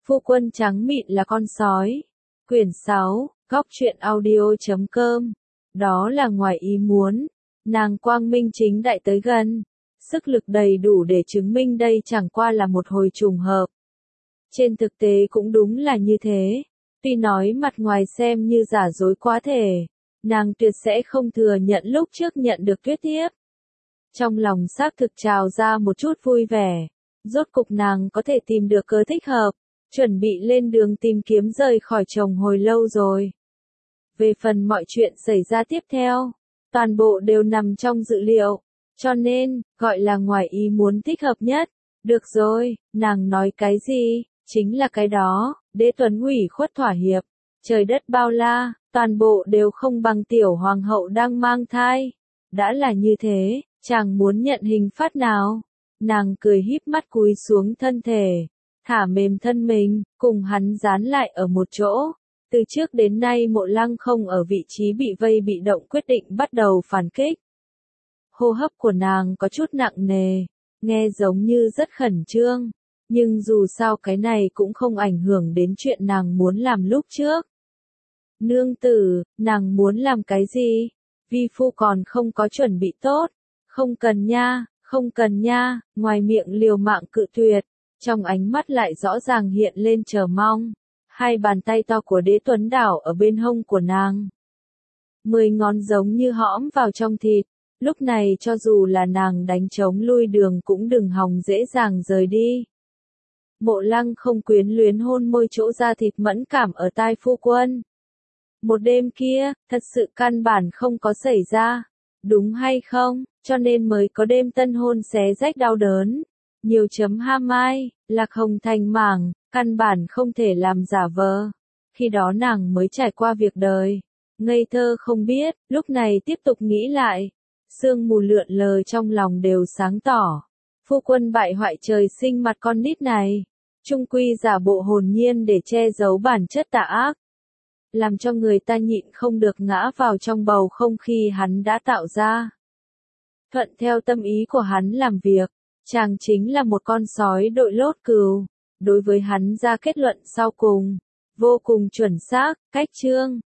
Phu quân trắng mịn là con sói. Quyển 6, Góc truyện audio.com. Đó là ngoài ý muốn. Nàng quang minh chính đại tới gần. Sức lực đầy đủ để chứng minh đây chẳng qua là một hồi trùng hợp. Trên thực tế cũng đúng là như thế. Tuy nói mặt ngoài xem như giả dối quá thể, nàng tuyệt sẽ không thừa nhận lúc trước nhận được tuyết thiếp. Trong lòng xác thực trào ra một chút vui vẻ. Rốt cục nàng có thể tìm được cớ thích hợp, chuẩn bị lên đường tìm kiếm rời khỏi chồng hồi lâu rồi. Về phần mọi chuyện xảy ra tiếp theo, toàn bộ đều nằm trong dự liệu, cho nên, gọi là ngoài ý muốn thích hợp nhất. Được rồi, nàng nói cái gì, chính là cái đó. Đế Tuấn ủy khuất thỏa hiệp. Trời đất bao la, toàn bộ đều không bằng tiểu hoàng hậu đang mang thai. Đã là như thế, chàng muốn nhận hình phạt nào? Nàng cười híp mắt cúi xuống thân thể, thả mềm thân mình, cùng hắn dán lại ở một chỗ. Từ trước đến nay Mộ Lăng không ở vị trí bị vây bị động quyết định bắt đầu phản kích. Hô hấp của nàng có chút nặng nề, nghe giống như rất khẩn trương, nhưng dù sao cái này cũng không ảnh hưởng đến chuyện nàng muốn làm lúc trước. Nương tử, nàng muốn làm cái gì? Vi phu còn không có chuẩn bị tốt. Không cần nha, không cần nha, ngoài miệng liều mạng cự tuyệt, trong ánh mắt lại rõ ràng hiện lên chờ mong. Hai bàn tay to của Đế Tuấn đảo ở bên hông của nàng. 10 ngón giống như hõm vào trong thịt, lúc này cho dù là nàng đánh trống lui đường cũng đừng hòng dễ dàng rời đi. Mộ Lăng không quyến luyến hôn môi chỗ da thịt mẫn cảm ở tai phu quân. Một đêm kia, thật sự căn bản không có xảy ra, đúng hay không, cho nên mới có đêm tân hôn xé rách đau đớn. Nhiều chấm ham ai, Lạc Hồng thành mảng, căn bản không thể làm giả vờ. Khi đó nàng mới trải qua việc đời, ngây thơ không biết, lúc này tiếp tục nghĩ lại. Sương mù lượn lờ trong lòng đều sáng tỏ. Phu quân bại hoại trời sinh mặt con nít này, trung quy giả bộ hồn nhiên để che giấu bản chất tà ác, làm cho người ta nhịn không được ngã vào trong bầu không khí hắn đã tạo ra. Thuận theo tâm ý của hắn làm việc, chàng chính là một con sói đội lốt cừu. Đối với hắn ra kết luận sau cùng, vô cùng chuẩn xác, cách chương,